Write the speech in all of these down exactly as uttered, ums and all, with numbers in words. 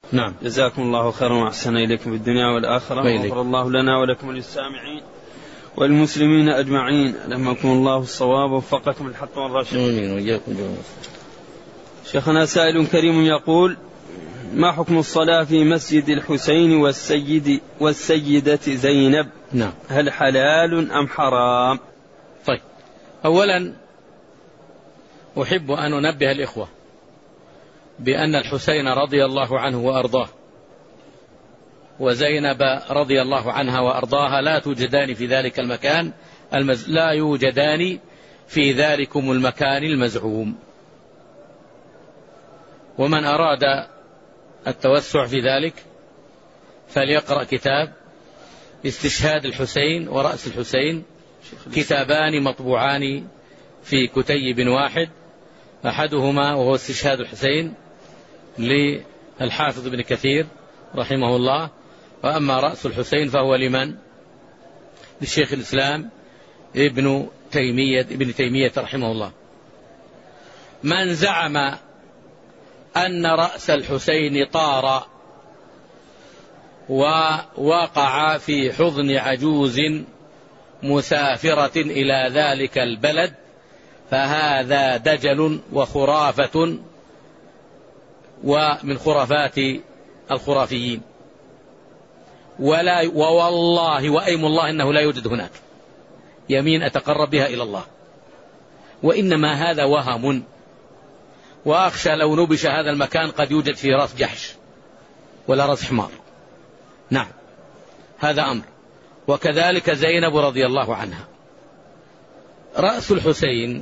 نعم. جزاكم الله خيرا وأحسن إليكم في الدنيا والآخرة، وغفر الله لنا ولكم وللسامعين والمسلمين أجمعين. ألهمكم الله الصواب ووفقكم الحق والرشد. آمين وإياكم. شيخنا سائل كريم يقول: ما حكم الصلاة في مسجد الحسين والسيد والسيدة زينب؟ نعم. هل حلال أم حرام؟ طيب، أولا أحب أن أنبه الإخوة بأن الحسين رضي الله عنه وأرضاه وزينب رضي الله عنها وأرضاها لا توجدان في ذلك المكان المز... لا يوجدان في ذلكم المكان المزعوم. ومن أراد التوسع في ذلك فليقرأ كتاب استشهاد الحسين ورأس الحسين، كتابان مطبوعان في كتيب واحد، أحدهما وهو استشهاد الحسين للحافظ ابن كثير رحمه الله، وأما رأس الحسين فهو لمن؟ للشيخ الإسلام ابن تيمية ابن تيمية رحمه الله. من زعم أن رأس الحسين طار ووقع في حضن عجوز مسافرة إلى ذلك البلد فهذا دجل وخرافة ومن خرافات الخرافيين، ولا ووالله وأيم الله إنه لا يوجد هناك، يمين أتقرب بها إلى الله، وإنما هذا وهم، وأخشى لو نبش هذا المكان قد يوجد فيه رأس جحش ولا رأس حمار. نعم، هذا أمر. وكذلك زينب رضي الله عنها. رأس الحسين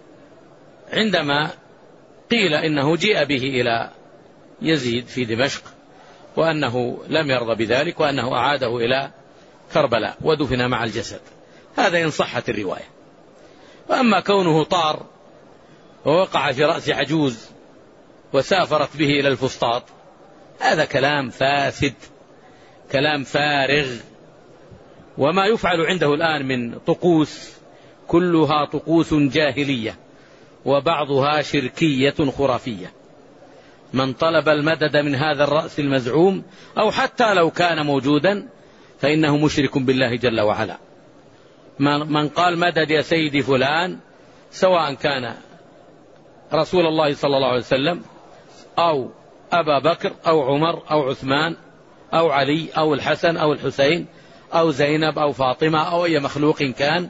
عندما قيل إنه جيء به إلى يزيد في دمشق وأنه لم يرضى بذلك وأنه أعاده إلى كربلاء ودفن مع الجسد، هذا إن صحت الرواية. وأما كونه طار ووقع في رأس عجوز وسافرت به إلى الفسطاط، هذا كلام فاسد، كلام فارغ. وما يفعل عنده الآن من طقوس كلها طقوس جاهلية وبعضها شركية خرافية. من طلب المدد من هذا الرأس المزعوم أو حتى لو كان موجودا فإنه مشرك بالله جل وعلا. من قال مدد يا سيدي فلان، سواء كان رسول الله صلى الله عليه وسلم أو أبا بكر أو عمر أو عثمان أو علي أو الحسن أو الحسين أو زينب أو فاطمة أو أي مخلوق كان،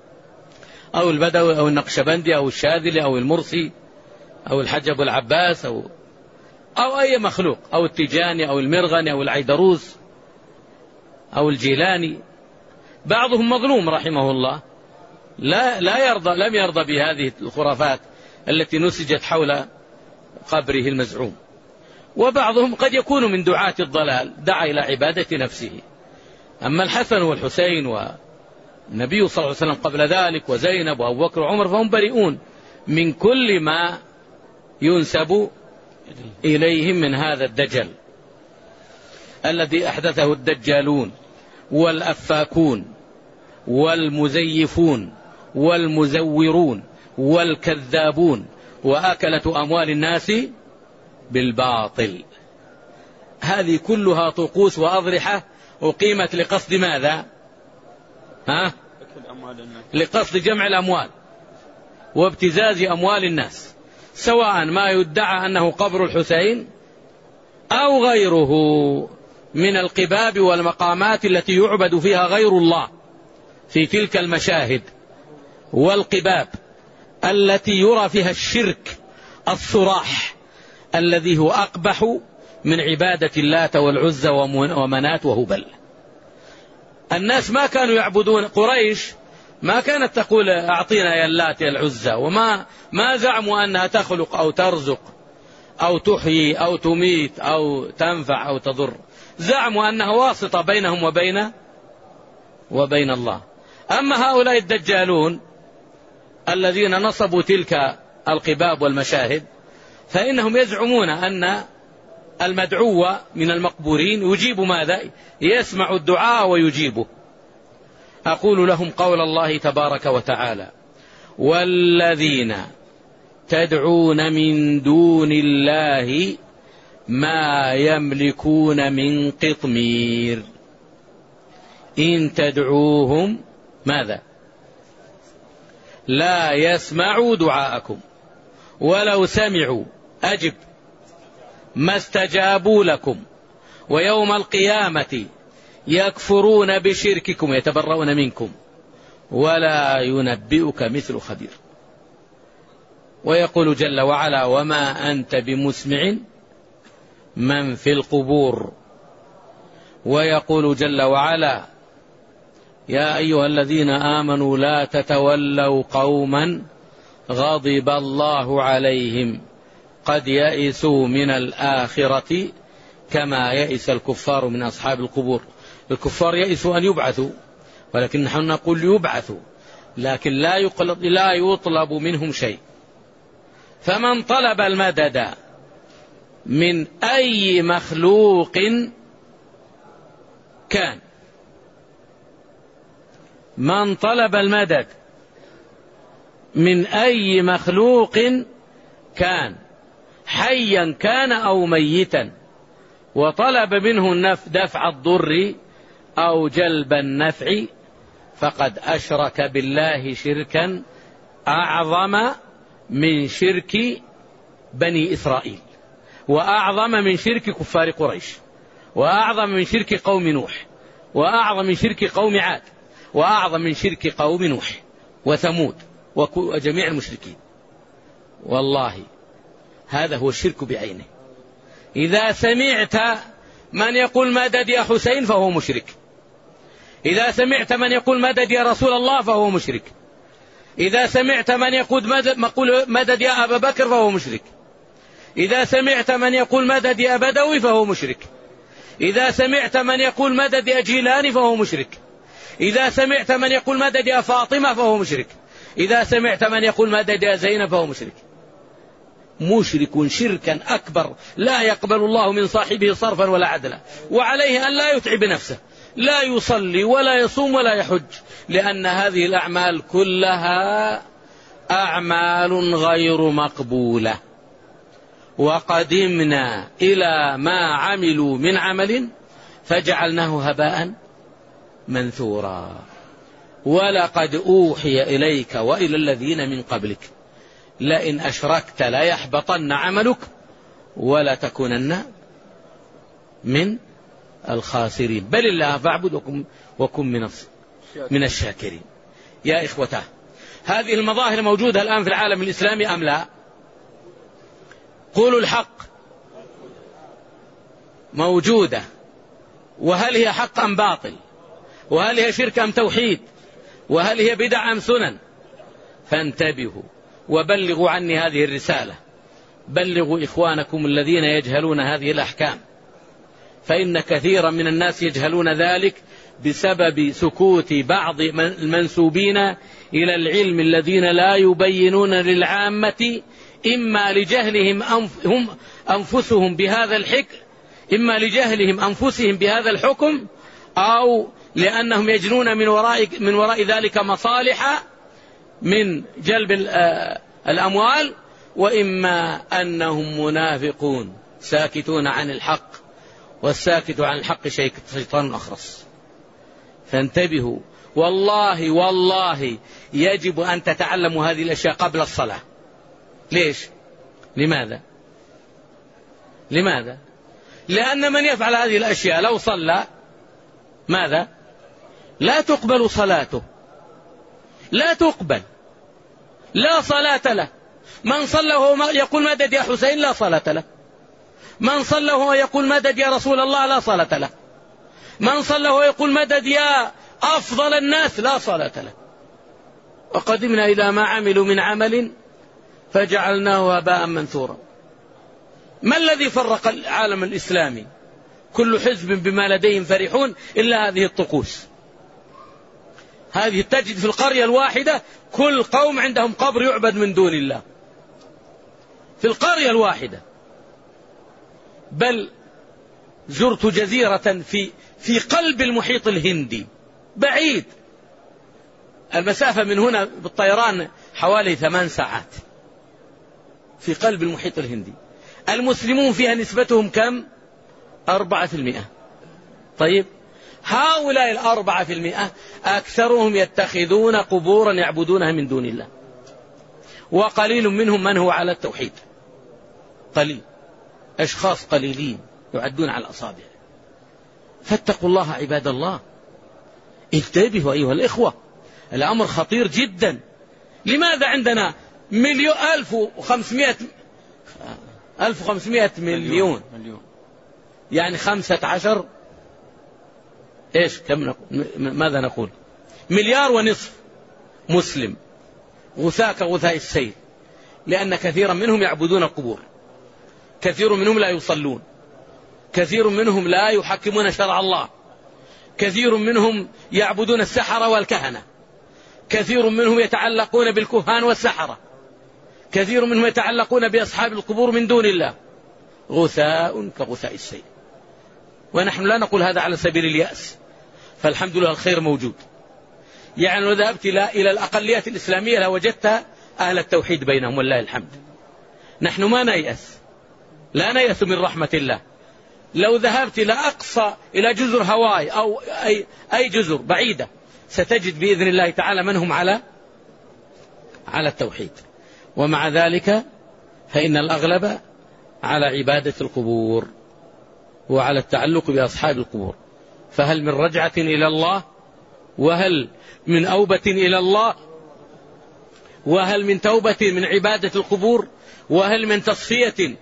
أو البدوي أو النقشبندي أو الشاذلي أو المرسي أو الحجب العباس أو أو أي مخلوق، أو التيجاني أو المرغني أو العيدروس أو الجيلاني، بعضهم مظلوم رحمه الله، لا لا يرضى لم يرضى بهذه الخرافات التي نسجت حول قبره المزعوم. وبعضهم قد يكون من دعاة الضلال، دعا إلى عبادة نفسه. أما الحسن والحسين والنبي صلى الله عليه وسلم قبل ذلك وزينب وأبو بكر وعمر فهم بريئون من كل ما ينسب إليهم من هذا الدجل الذي أحدثه الدجالون والأفاكون والمزيفون والمزورون والكذابون وآكلة أموال الناس بالباطل. هذه كلها طقوس وأضرحة أقيمت لقصد ماذا؟ ها؟ لقصد جمع الأموال وابتزاز أموال الناس، سواء ما يدعى أنه قبر الحسين أو غيره من القباب والمقامات التي يعبد فيها غير الله في تلك المشاهد والقباب التي يرى فيها الشرك الصراح الذي هو أقبح من عبادة اللات والعزى ومنات وهبل. الناس ما كانوا يعبدون، قريش ما كانت تقول أعطينا يا اللات يا العزى، وما ما زعموا أنها تخلق أو ترزق أو تحيي أو تميت أو تنفع أو تضر، زعموا أنها واسطة بينهم وبين وبين الله. أما هؤلاء الدجالون الذين نصبوا تلك القباب والمشاهد فإنهم يزعمون أن المدعو من المقبورين يجيب ماذا؟ يسمع الدعاء ويجيبه. أقول لهم قول الله تبارك وتعالى: والذين تدعون من دون الله ما يملكون من قطمير إن تدعوهم ماذا لا يسمعوا دعاءكم ولو سمعوا أجب ما استجابوا لكم ويوم القيامة يكفرون بشرككم يتبرؤون منكم ولا ينبئك مثل خبير. ويقول جل وعلا وما أنت بمسمع من في القبور. ويقول جل وعلا يا أيها الذين آمنوا لا تتولوا قوما غضب الله عليهم قد يئسوا من الآخرة كما يئس الكفار من أصحاب القبور. الكفار يئسوا أن يبعثوا ولكن نحن نقول يبعثوا لكن لا يطلب منهم شيء. فمن طلب المدد من أي مخلوق كان من طلب المدد من أي مخلوق كان حيا كان أو ميتا وطلب منه دفع الضر أو جلب النفع فقد أشرك بالله شركا أعظم من شرك بني إسرائيل وأعظم من شرك كفار قريش وأعظم من شرك قوم نوح وأعظم من شرك قوم عاد وأعظم من شرك قوم نوح وثمود وجميع المشركين. والله هذا هو الشرك بعينه. إذا سمعت من يقول مدد يا حسين فهو مشرك. إذا سمعت من يقول مدد يا رسول الله فهو مشرك. إذا سمعت من يقول مدد يا أبا بكر فهو مشرك. إذا سمعت من يقول مدد يا بدوي فهو مشرك. إذا سمعت من يقول مدد يا جيلاني فهو مشرك. إذا سمعت من يقول مدد يا فاطمة فهو مشرك. إذا سمعت من يقول مدد يا زينب فهو مشرك. مشرك شركا أكبر لا يقبل الله من صاحبه صرفا ولا عدلا. وعليه أن لا يتعب نفسه لا يصلي ولا يصوم ولا يحج لأن هذه الأعمال كلها أعمال غير مقبولة. وقدمنا إلى ما عملوا من عمل فجعلناه هباء منثورا. ولقد أوحي إليك وإلى الذين من قبلك لئن أشركت ليحبطن عملك ولتكونن من الخاسرين بل الله فاعبد وكن, وكن من, من الشاكرين. يا إخوته هذه المظاهر موجودة الآن في العالم الإسلامي أم لا؟ قولوا الحق. موجودة. وهل هي حق أم باطل؟ وهل هي شرك أم توحيد؟ وهل هي بدع أم سنن؟ فانتبهوا وبلغوا عني هذه الرسالة. بلغوا إخوانكم الذين يجهلون هذه الأحكام فإن كثيرا من الناس يجهلون ذلك بسبب سكوت بعض المنسوبين إلى العلم الذين لا يبينون للعامة إما لجهلهم هم أنفسهم بهذا الحكم إما لجهلهم أنفسهم بهذا الحكم أو لأنهم يجنون من وراء من وراء ذلك مصالح من جلب الأموال وإما أنهم منافقون ساكتون عن الحق والساكت عن الحق شيطان أخرس. فانتبهوا والله والله يجب أن تتعلموا هذه الأشياء قبل الصلاة. ليش؟ لماذا؟ لماذا؟ لأن من يفعل هذه الأشياء لو صلى ماذا؟ لا تقبل صلاته لا تقبل لا صلاة له. من صلى وهو يقول مدد يا حسين لا صلاة له. من صلى وهو يقول مدد يا رسول الله لا صلاة له. من صلى وهو يقول مدد يا أفضل الناس لا صلاة له. وقدمنا إلى ما عملوا من عمل فجعلناه هباء منثورا. ما الذي فرق العالم الإسلامي؟ كل حزب بما لديهم فرحون إلا هذه الطقوس. هذه تجد في القرية الواحدة كل قوم عندهم قبر يعبد من دون الله في القرية الواحدة. بل زرت جزيرة في في قلب المحيط الهندي بعيد المسافة من هنا بالطيران حوالي ثمان ساعات في قلب المحيط الهندي. المسلمون فيها نسبتهم كم؟ أربعة في المئة. طيب هؤلاء الأربعة في المئة أكثرهم يتخذون قبورا يعبدونها من دون الله، وقليل منهم من هو على التوحيد، قليل، أشخاص قليلين يعدون على الأصابع. فاتقوا الله عباد الله، انتبهوا أيها الإخوة، الأمر خطير جدا. لماذا عندنا مليون ألف وخمسمائة ألف وخمسمائة مليون, مليون. يعني خمسة عشر إيش كم نقول؟ ماذا نقول؟ مليار ونصف مسلم غثاء كغثاء السيل، لأن كثيرا منهم يعبدون القبور، كثير منهم لا يصلون، كثير منهم لا يحكمون شرع الله، كثير منهم يعبدون السحرة والكهنة، كثير منهم يتعلقون بالكهان والسحرة، كثير منهم يتعلقون بأصحاب القبور من دون الله، غثاء كغثاء السيل. ونحن لا نقول هذا على سبيل اليأس، فالحمد لله الخير موجود. يعني لو ذهبت إلى الأقليات الإسلامية لوجدت أهل التوحيد بينهم والله الحمد. نحن ما نيأس، لا نيأس من رحمة الله. لو ذهبت إلى أقصى إلى جزر هاواي أو أي, أي جزر بعيدة ستجد بإذن الله تعالى من هم على على التوحيد. ومع ذلك فإن الأغلب على عبادة القبور وعلى التعلق بأصحاب القبور. فهل من رجعة إلى الله؟ وهل من أوبة إلى الله؟ وهل من توبة من عبادة القبور؟ وهل من تصفية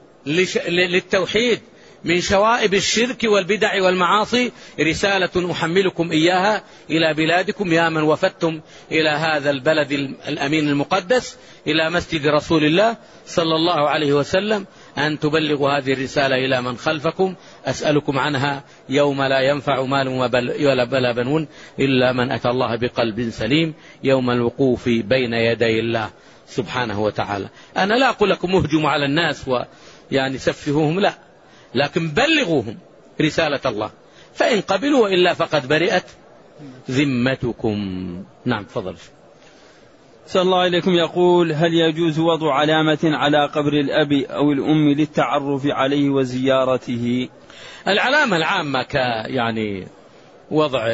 للتوحيد من شوائب الشرك والبدع والمعاصي؟ رسالة أحملكم إياها إلى بلادكم يا من وفدتم إلى هذا البلد الأمين المقدس، إلى مسجد رسول الله صلى الله عليه وسلم، أن تبلغوا هذه الرسالة إلى من خلفكم. أسألكم عنها يوم لا ينفع مال ولا بنون إلا من أتى الله بقلب سليم، يوم الوقوف بين يدي الله سبحانه وتعالى. أنا لا أقول لكم اهجموا على الناس ويعني سفهوهم، لا، لكن بلغوهم رسالة الله، فإن قبلوا وإلا فقد برئت ذمتكم. نعم تفضل. صلى الله عليكم يقول: هل يجوز وضع علامة على قبر الأب أو الأم للتعرف عليه وزيارته؟ العلامة العامة ك يعني وضع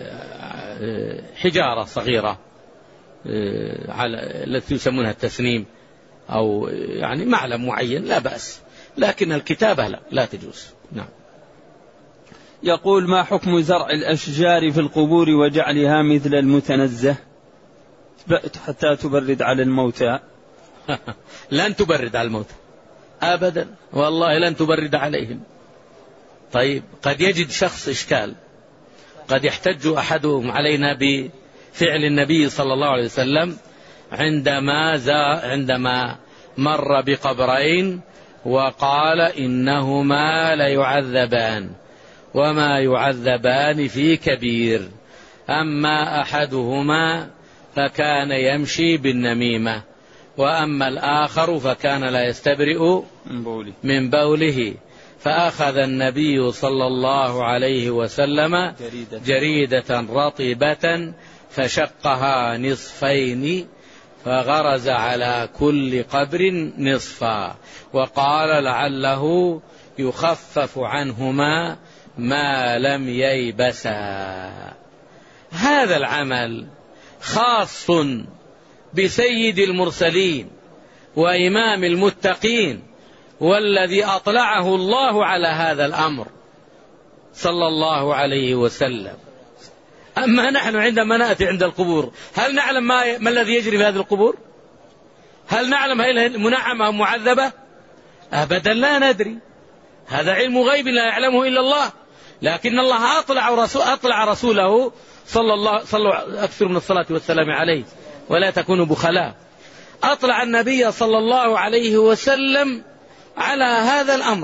حجارة صغيرة على التي يسمونها التسنيم أو يعني معلم معين لا بأس، لكن الكتابة لا لا تجوز. نعم. يقول: ما حكم زرع الأشجار في القبور وجعلها مثل المتنزه حتى تبرد على الموتى؟ لن تبرد على الموتى أبدا، والله لن تبرد عليهم. طيب قد يجد شخص إشكال، قد يحتج أحدهم علينا بفعل النبي صلى الله عليه وسلم عندما زا عندما مر بقبرين وقال: إنهما ليعذبان وما يعذبان في كبير، أما أحدهما فكان يمشي بالنميمة، وأما الآخر فكان لا يستبرئ من بوله. فأخذ النبي صلى الله عليه وسلم جريدة رطبة فشقها نصفين فغرز على كل قبر نصفا، وقال: لعله يخفف عنهما ما لم ييبسا. هذا العمل خاص بسيد المرسلين وإمام المتقين، والذي أطلعه الله على هذا الأمر صلى الله عليه وسلم. أما نحن عندما نأتي عند القبور هل نعلم ما, ما الذي يجري في هذه القبور؟ هل نعلم هل منعمة أم معذبة؟ أبدا لا ندري، هذا علم غيب لا يعلمه إلا الله. لكن الله أطلع, رسول أطلع رسوله صلى الله صلوا أكثر من الصلاة والسلام عليه ولا تكونوا بخلاء، أطلع النبي صلى الله عليه وسلم على هذا الأمر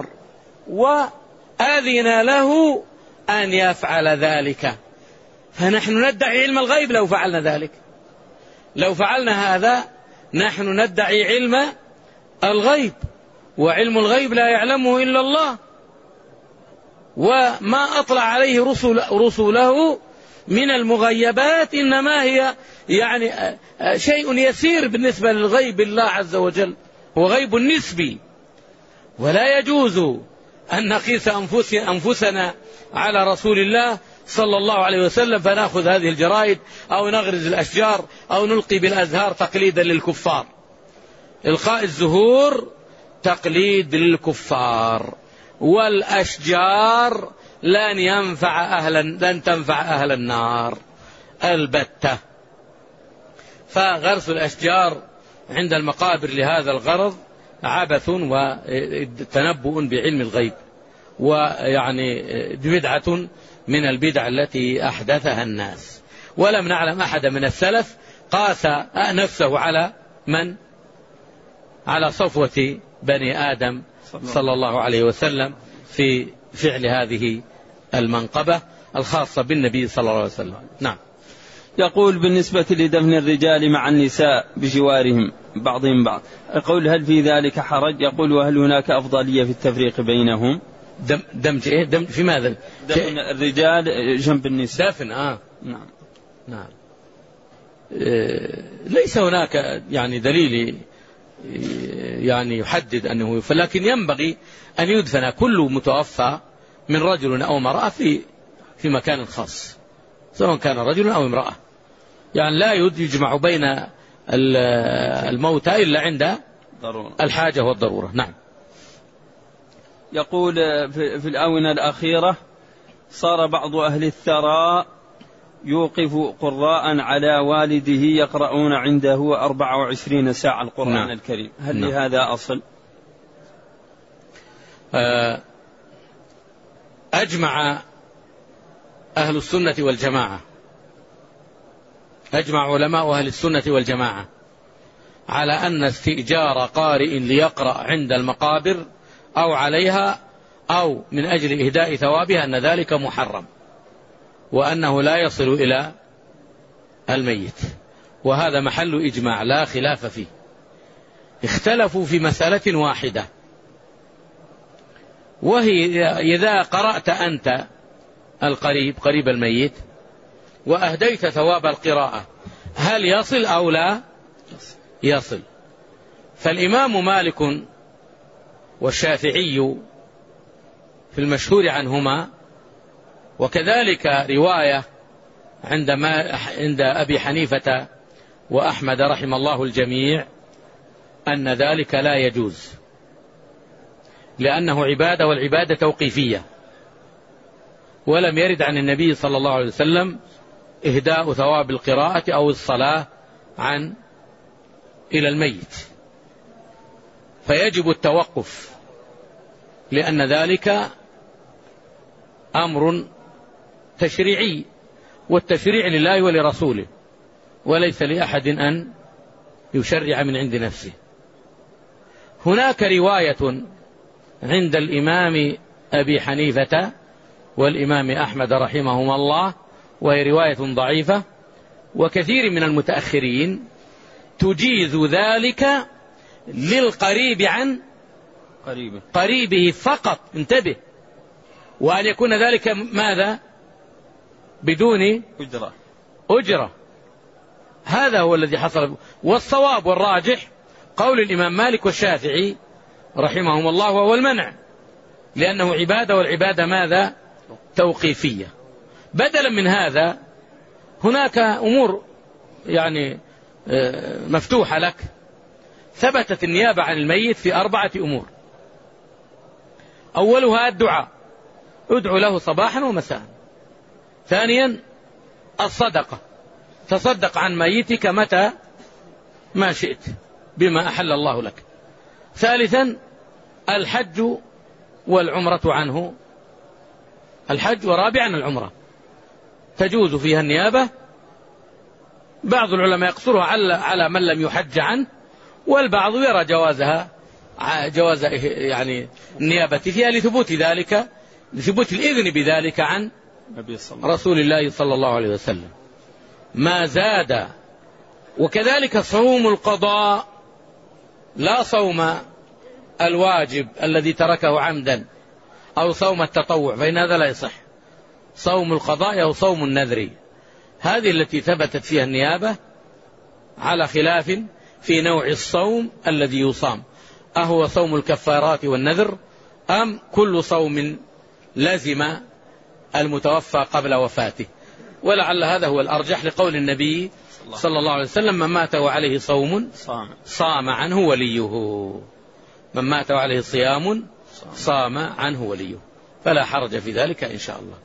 وأذن له أن يفعل ذلك. فنحن ندعي علم الغيب لو فعلنا ذلك، لو فعلنا هذا نحن ندعي علم الغيب، وعلم الغيب لا يعلمه إلا الله. وما أطلع عليه رسل رسوله من المغيبات إنما هي يعني شيء يسير بالنسبة للغيب الله عز وجل، هو غيب نسبي. ولا يجوز أن نقيس أنفسنا على رسول الله صلى الله عليه وسلم فنأخذ هذه الجرائد أو نغرز الأشجار أو نلقي بالأزهار تقليدا للكفار. إلقاء الزهور تقليد للكفار، والأشجار لن ينفع أهل لن تنفع أهل النار البتة. فغرس الأشجار عند المقابر لهذا الغرض عبث وتنبؤ بعلم الغيب، ويعني بدعة من البدع التي أحدثها الناس. ولم نعلم أحد من السلف قاس نفسه على من؟ على صفوة بني آدم صلى الله عليه وسلم في فعل هذه المنقبة الخاصة بالنبي صلى الله عليه وسلم. نعم. يقول بالنسبة لدفن الرجال مع النساء بجوارهم بعضهم بعض، يقول هل في ذلك حرج؟ يقول وهل هناك أفضلية في التفريق بينهم؟ دم دمج إيه؟ دم في ماذا؟ دفن الرجال جنب النساء. دفن آه نعم نعم. إيه ليس هناك يعني دليل يعني يحدد أنه، فلكن ينبغي أن يدفن كل متوفى من رجل أو امرأة في في مكان خاص، سواء كان رجل أو امرأة. يعني لا يجمع بين الموتى إلا عند الحاجة والضرورة. نعم. يقول في الآونة الأخيرة صار بعض أهل الثراء يوقف قراء على والده يقرؤون عنده أربع وعشرين ساعة القرآن نعم. الكريم، هل نعم. لهذا أصل؟ أجمع أهل السنة والجماعة أجمع علماء أهل السنة والجماعة على أن استئجار قارئ ليقرأ عند المقابر أو عليها أو من أجل إهداء ثوابها أن ذلك محرم، وأنه لا يصل إلى الميت، وهذا محل إجماع لا خلاف فيه. اختلفوا في مسألة واحدة، وهي إذا قرأت أنت القريب قريب الميت وأهديت ثواب القراءة هل يصل أو لا يصل؟ فالإمام مالك والشافعي في المشهور عنهما، وكذلك رواية عند, عند أبي حنيفة وأحمد رحم الله الجميع، أن ذلك لا يجوز، لأنه عبادة والعبادة توقيفية، ولم يرد عن النبي صلى الله عليه وسلم إهداء ثواب القراءة أو الصلاة عن إلى الميت، فيجب التوقف، لأن ذلك أمر تشريعي، والتشريع لله ولرسوله، وليس لأحد أن يشرع من عند نفسه. هناك رواية عند الإمام أبي حنيفة والإمام أحمد رحمهما الله، وهي رواية ضعيفة، وكثير من المتأخرين تجيز ذلك للقريب عن قريبه, قريبه فقط، انتبه، وأن يكون ذلك ماذا؟ بدون أجرة. أجرة. هذا هو الذي حصل. والصواب والراجح قول الإمام مالك والشافعي رحمهم الله وهو المنع، لأنه عبادة، والعبادة ماذا؟ توقيفية. بدلا من هذا هناك أمور يعني مفتوحة لك. ثبتت النيابة عن الميت في أربعة أمور. أولها الدعاء، ادعو له صباحا ومساء. ثانيا الصدقة، تصدق عن ميتك متى ما شئت بما أحل الله لك. ثالثا الحج والعمرة عنه، الحج، ورابعا العمرة تجوز فيها النيابة. بعض العلماء يقصرها على على من لم يحج عنه، والبعض يرى جوازها جواز يعني النيابة فيها لثبوت ذلك، لثبوت الإذن بذلك عن رسول الله صلى الله عليه وسلم. ما زاد. وكذلك صوم القضاء، لا صوم الواجب الذي تركه عمدا أو صوم التطوع، فإن هذا لا يصح. صوم القضاء أو صوم النذر، هذه التي ثبتت فيها النيابة، على خلاف في نوع الصوم الذي يصام. أهو صوم الكفارات والنذر أم كل صوم لزم المتوفى قبل وفاته؟ ولعل هذا هو الأرجح لقول النبي صلى الله عليه وسلم: من مات وعليه صوم صام عنه وليه. من مات وعليه صيام صام عنه وليه، فلا حرج في ذلك إن شاء الله.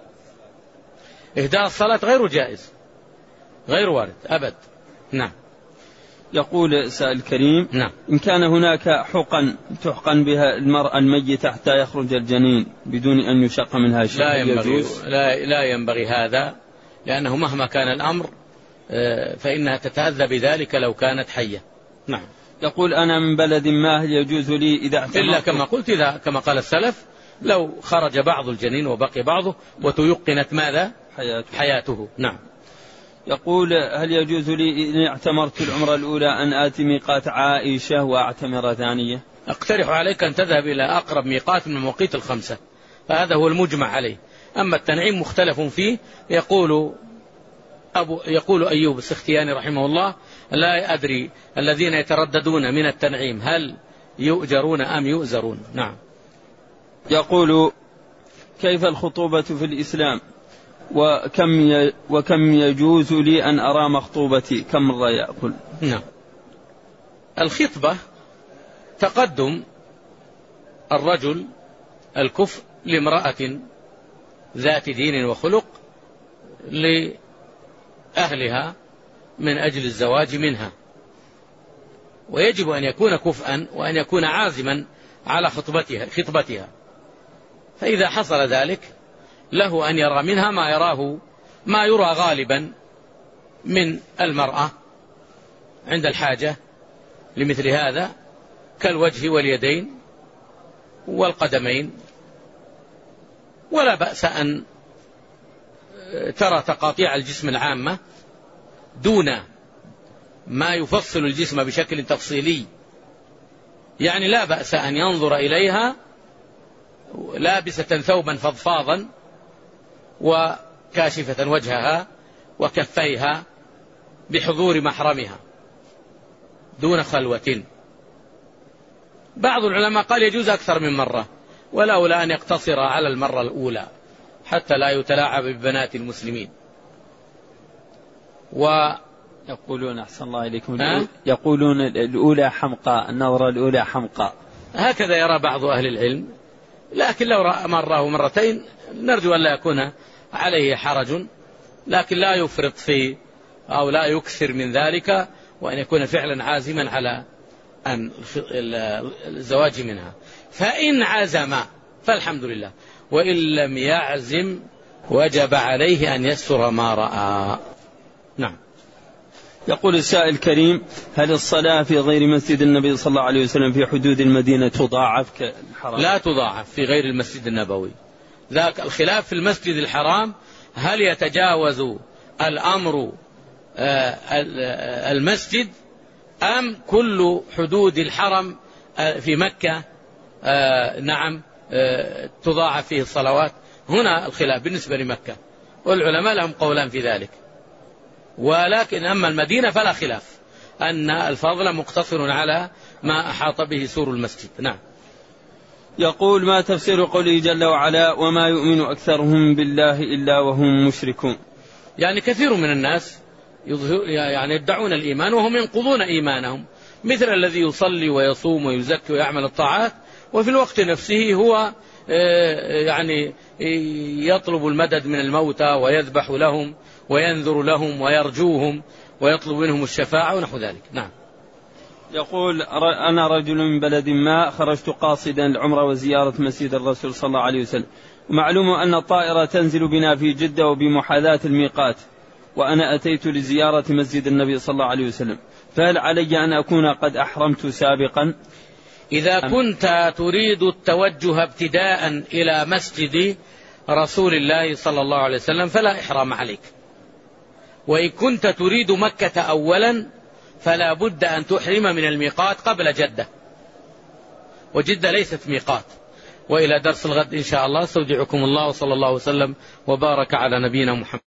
إهداء الصلاة غير جائز، غير وارد أبد. نعم. يقول سائل كريم: نعم. إن كان هناك حقن تحقن بها المرأة الميتة حتى يخرج الجنين بدون أن يشق منها شيء، لا ينبغي, لا, لا ينبغي هذا، لأنه مهما كان الأمر فإنها تتأذى بذلك لو كانت حية. نعم. يقول: أنا من بلد ما، هل يجوز لي إذا اعتمرت؟ إلا كما قلت، إذا كما قال السلف: لو خرج بعض الجنين وبقي بعضه وتيقنت ماذا؟ حياته. حياته. نعم. يقول: هل يجوز لي إن اعتمرت العمرة الأولى أن آتي ميقات عائشة وأعتمر ثانية؟ أقترح عليك أن تذهب إلى أقرب ميقات من المواقيت الخمسة، فهذا هو المجمع عليه. أما التنعيم مختلف فيه. يقول أبو يقول أيوب السختياني رحمه الله: لا أدري الذين يترددون من التنعيم هل يؤجرون أم يؤزرون. نعم. يقول: كيف الخطوبة في الإسلام، وكم وكم يجوز لي أن أرى مخطوبتي، كم مرة يأكل؟ نعم. الخطبة تقدم الرجل الكفء لامرأة ذات دين وخلق لأهلها من أجل الزواج منها، ويجب أن يكون كفءا وأن يكون عازما على خطبتها خطبتها فإذا حصل ذلك له أن يرى منها ما يراه ما يرى غالبا من المرأة عند الحاجة لمثل هذا، كالوجه واليدين والقدمين. ولا بأس أن ترى تقاطيع الجسم العامة دون ما يفصل الجسم بشكل تفصيلي، يعني لا بأس أن ينظر إليها لابسة ثوبا فضفاضا وكاشفة وجهها وكفيها بحضور محرمها دون خلوة. بعض العلماء قال يجوز أكثر من مرة، ولولا أن يقتصر على المرة الأولى حتى لا يتلاعب ببنات المسلمين. ويقولون أحسن الله إليكم يقولون الأولى حمقاء، النظرة الأولى حمقاء، هكذا يرى بعض أهل العلم، لكن لو رأى مرة ومرتين نرجو أن لا يكون عليه حرج، لكن لا يفرط فيه أو لا يكثر من ذلك، وأن يكون فعلا عازما على أن الزواج منها. فإن عزم فالحمد لله، وإن لم يعزم وجب عليه أن يستر ما رأى. نعم. يقول السائل الكريم: هل الصلاة في غير مسجد النبي صلى الله عليه وسلم في حدود المدينة تضاعف كالحرام؟ لا تضاعف في غير المسجد النبوي، ذاك الخلاف في المسجد الحرام هل يتجاوز الأمر المسجد أم كل حدود الحرم في مكة نعم تضاعف فيه الصلوات. هنا الخلاف بالنسبة لمكة، والعلماء لهم قولان في ذلك، ولكن أما المدينة فلا خلاف أن الفضل مقتصر على ما أحاط به سور المسجد. نعم. يقول: ما تفسير قوله جل وعلا: وما يؤمن أكثرهم بالله إلا وهم مشركون؟ يعني كثير من الناس يعني يدعون الإيمان وهم ينقضون إيمانهم، مثل الذي يصلي ويصوم ويزكي ويعمل الطاعات وفي الوقت نفسه هو يعني يطلب المدد من الموتى ويذبح لهم وينذر لهم ويرجوهم ويطلب منهم الشفاعة ونحو ذلك. نعم. يقول: أنا رجل من بلد ما، خرجت قاصدا العمرة وزيارة مسجد الرسول صلى الله عليه وسلم، ومعلوم أن الطائرة تنزل بنا في جدة وبمحاذاة الميقات، وأنا أتيت لزيارة مسجد النبي صلى الله عليه وسلم، فهل علي أن أكون قد أحرمت سابقا؟ إذا كنت تريد التوجه ابتداء إلى مسجد رسول الله صلى الله عليه وسلم فلا إحرام عليك، وإن كنت تريد مكة أولا فلا بد أن تحرم من الميقات قبل جدة، وجدة ليست ميقات. وإلى درس الغد إن شاء الله استودعكم الله، وصلى الله وسلم وبارك على نبينا محمد.